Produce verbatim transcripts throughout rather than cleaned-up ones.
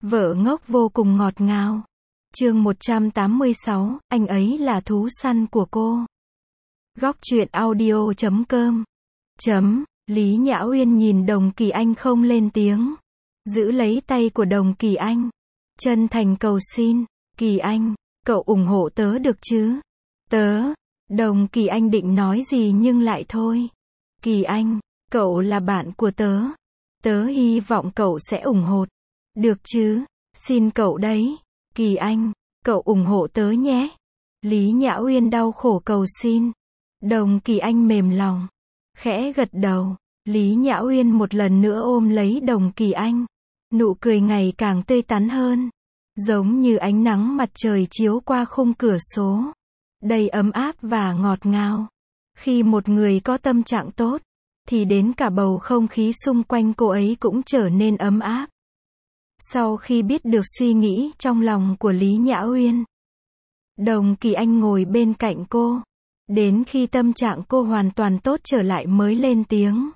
Vợ ngốc vô cùng ngọt ngào. Chương một trăm tám mươi sáu, anh ấy là thú săn của cô. Góc truyện audio chấm com. Chấm, Lý Nhã Uyên nhìn Đồng Kỳ Anh không lên tiếng. Giữ lấy tay của Đồng Kỳ Anh. Chân thành cầu xin, Kỳ Anh, cậu ủng hộ tớ được chứ? Tớ, Đồng Kỳ Anh định nói gì nhưng lại thôi. Kỳ Anh, cậu là bạn của tớ. Tớ hy vọng cậu sẽ ủng hộ. Được chứ? Xin cậu đấy. Kỳ Anh, cậu ủng hộ tớ nhé. Lý Nhã Uyên đau khổ cầu xin. Đồng Kỳ Anh mềm lòng. Khẽ gật đầu. Lý Nhã Uyên một lần nữa ôm lấy Đồng Kỳ Anh. Nụ cười ngày càng tươi tắn hơn. Giống như ánh nắng mặt trời chiếu qua khung cửa sổ. Đầy ấm áp và ngọt ngào. Khi một người có tâm trạng tốt, thì đến cả bầu không khí xung quanh cô ấy cũng trở nên ấm áp. Sau khi biết được suy nghĩ trong lòng của Lý Nhã Uyên, Đồng Kỳ Anh ngồi bên cạnh cô. Đến khi tâm trạng cô hoàn toàn tốt trở lại mới lên tiếng.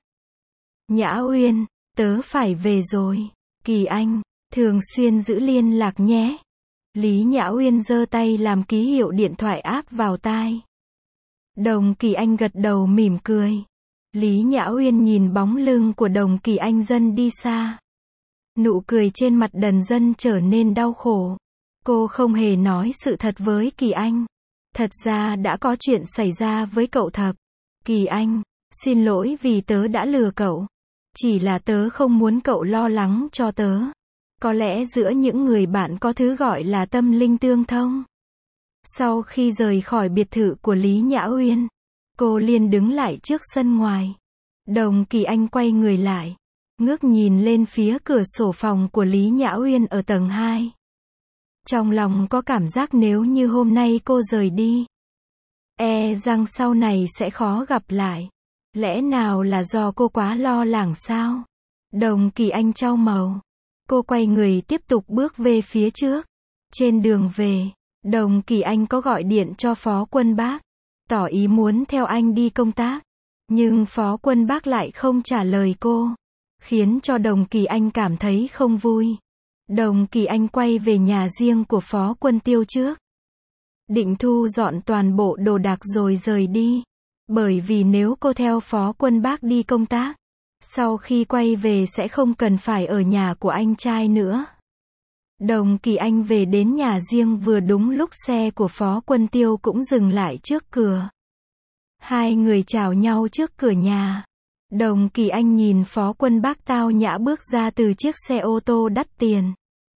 Nhã Uyên, tớ phải về rồi. Kỳ Anh, thường xuyên giữ liên lạc nhé. Lý Nhã Uyên giơ tay làm ký hiệu điện thoại áp vào tai. Đồng Kỳ Anh gật đầu mỉm cười. Lý Nhã Uyên nhìn bóng lưng của Đồng Kỳ Anh dần đi xa. Nụ cười trên mặt dần dần trở nên đau khổ. Cô không hề nói sự thật với Kỳ Anh. Thật ra đã có chuyện xảy ra với cậu Thập. Kỳ Anh, xin lỗi vì tớ đã lừa cậu. Chỉ là tớ không muốn cậu lo lắng cho tớ. Có lẽ giữa những người bạn có thứ gọi là tâm linh tương thông. Sau khi rời khỏi biệt thự của Lý Nhã Uyên, cô liền đứng lại trước sân ngoài. Đồng Kỳ Anh quay người lại, ngước nhìn lên phía cửa sổ phòng của Lý Nhã Uyên ở tầng hai. Trong lòng có cảm giác nếu như hôm nay cô rời đi, e rằng sau này sẽ khó gặp lại. Lẽ nào là do cô quá lo lắng sao? Đồng Kỳ Anh chau màu. Cô quay người tiếp tục bước về phía trước. Trên đường về, Đồng Kỳ Anh có gọi điện cho Phó Quân Bác, tỏ ý muốn theo anh đi công tác. Nhưng Phó Quân Bác lại không trả lời cô, khiến cho Đồng Kỳ Anh cảm thấy không vui. Đồng Kỳ Anh quay về nhà riêng của Phó Quân Tiêu trước. Định thu dọn toàn bộ đồ đạc rồi rời đi. Bởi vì nếu cô theo Phó Quân Bác đi công tác, sau khi quay về sẽ không cần phải ở nhà của anh trai nữa. Đồng Kỳ Anh về đến nhà riêng vừa đúng lúc xe của Phó Quân Tiêu cũng dừng lại trước cửa. Hai người chào nhau trước cửa nhà. Đồng Kỳ Anh nhìn Phó Quân Bác tao nhã bước ra từ chiếc xe ô tô đắt tiền.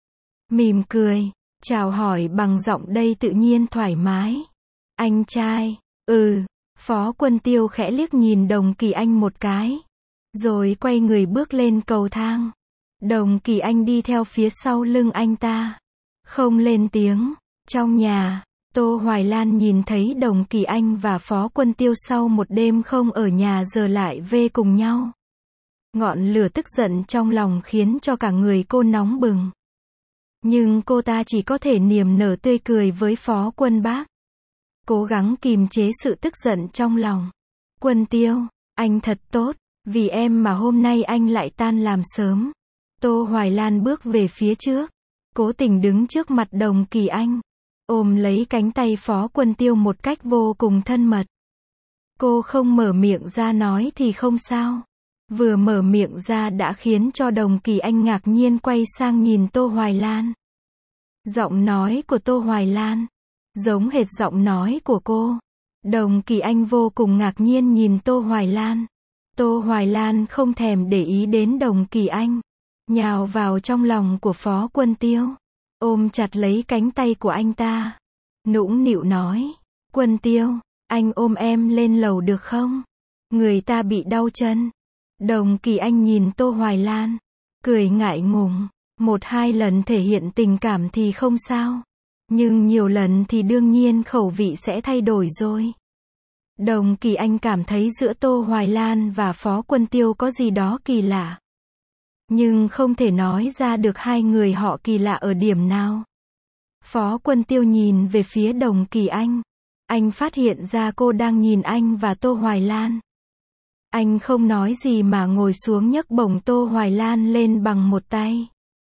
Mỉm cười, chào hỏi bằng giọng đầy tự nhiên thoải mái. Anh trai, ừ. Phó Quân Tiêu khẽ liếc nhìn Đồng Kỳ Anh một cái. Rồi quay người bước lên cầu thang. Đồng Kỳ Anh đi theo phía sau lưng anh ta. Không lên tiếng. Trong nhà, Tô Hoài Lan nhìn thấy Đồng Kỳ Anh và Phó Quân Tiêu sau một đêm không ở nhà giờ lại về cùng nhau. Ngọn lửa tức giận trong lòng khiến cho cả người cô nóng bừng. Nhưng cô ta chỉ có thể niềm nở tươi cười với Phó Quân Bác. Cố gắng kìm chế sự tức giận trong lòng. Quân Tiêu, anh thật tốt, vì em mà hôm nay anh lại tan làm sớm. Tô Hoài Lan bước về phía trước, cố tình đứng trước mặt Đồng Kỳ Anh, ôm lấy cánh tay Phó Quân Tiêu một cách vô cùng thân mật. Cô không mở miệng ra nói thì không sao. Vừa mở miệng ra đã khiến cho Đồng Kỳ Anh ngạc nhiên quay sang nhìn Tô Hoài Lan. Giọng nói của Tô Hoài Lan giống hệt giọng nói của cô. Đồng Kỳ Anh vô cùng ngạc nhiên nhìn Tô Hoài Lan. Tô Hoài Lan không thèm để ý đến Đồng Kỳ Anh, nhào vào trong lòng của Phó Quân Tiêu, ôm chặt lấy cánh tay của anh ta. Nũng nịu nói, Quân Tiêu, anh ôm em lên lầu được không? Người ta bị đau chân. Đồng Kỳ Anh nhìn Tô Hoài Lan, cười ngại ngùng. Một hai lần thể hiện tình cảm thì không sao. Nhưng nhiều lần thì đương nhiên khẩu vị sẽ thay đổi rồi. Đồng Kỳ Anh cảm thấy giữa Tô Hoài Lan và Phó Quân Tiêu có gì đó kỳ lạ. Nhưng không thể nói ra được hai người họ kỳ lạ ở điểm nào. Phó Quân Tiêu nhìn về phía Đồng Kỳ Anh. Anh phát hiện ra cô đang nhìn anh và Tô Hoài Lan. Anh không nói gì mà ngồi xuống nhấc bổng Tô Hoài Lan lên bằng một tay.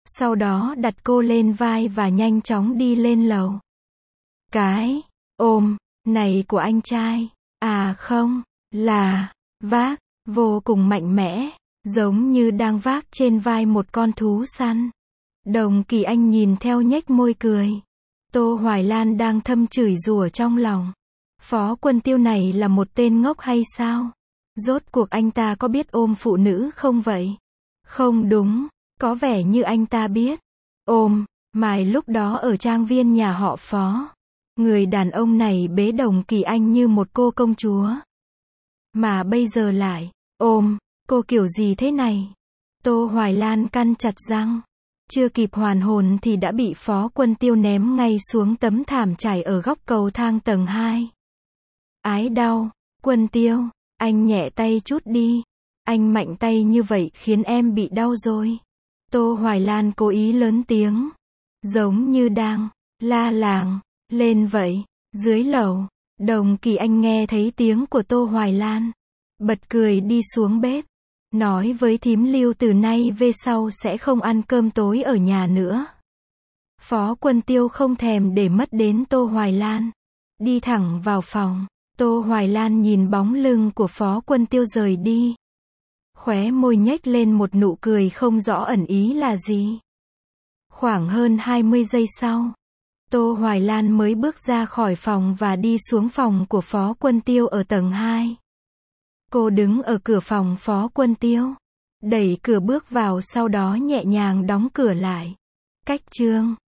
Sau đó đặt cô lên vai và nhanh chóng đi lên lầu. Cái ôm này của anh trai, à không, là vác, vô cùng mạnh mẽ, giống như đang vác trên vai một con thú săn. Đồng Kỳ Anh nhìn theo nhếch môi cười. Tô Hoài Lan đang thầm chửi rủa trong lòng. Phó Quân Tiêu này là một tên ngốc hay sao? Rốt cuộc anh ta có biết ôm phụ nữ không vậy? Không đúng, có vẻ như anh ta biết. Ôm, Mài lúc đó ở trang viên nhà họ Phó. Người đàn ông này bế Đồng Kỳ Anh như một cô công chúa. Mà bây giờ lại, ôm, cô kiểu gì thế này? Tô Hoài Lan căn chặt răng. Chưa kịp hoàn hồn thì đã bị Phó Quân Tiêu ném ngay xuống tấm thảm trải ở góc cầu thang tầng hai. Ái đau, Quân Tiêu, anh nhẹ tay chút đi. Anh mạnh tay như vậy khiến em bị đau rồi. Tô Hoài Lan cố ý lớn tiếng. Giống như đang la làng lên vậy. Dưới lầu, Đồng Kỳ Anh nghe thấy tiếng của Tô Hoài Lan. Bật cười đi xuống bếp. Nói với thím Lưu từ nay về sau sẽ không ăn cơm tối ở nhà nữa. Phó Quân Tiêu không thèm để mất đến Tô Hoài Lan. Đi thẳng vào phòng. Tô Hoài Lan nhìn bóng lưng của Phó Quân Tiêu rời đi. Khóe môi nhếch lên một nụ cười không rõ ẩn ý là gì. Khoảng hơn hai mươi giây sau, Tô Hoài Lan mới bước ra khỏi phòng và đi xuống phòng của Phó Quân Tiêu ở tầng hai. Cô đứng ở cửa phòng Phó Quân Tiêu, đẩy cửa bước vào sau đó nhẹ nhàng đóng cửa lại. Cách chương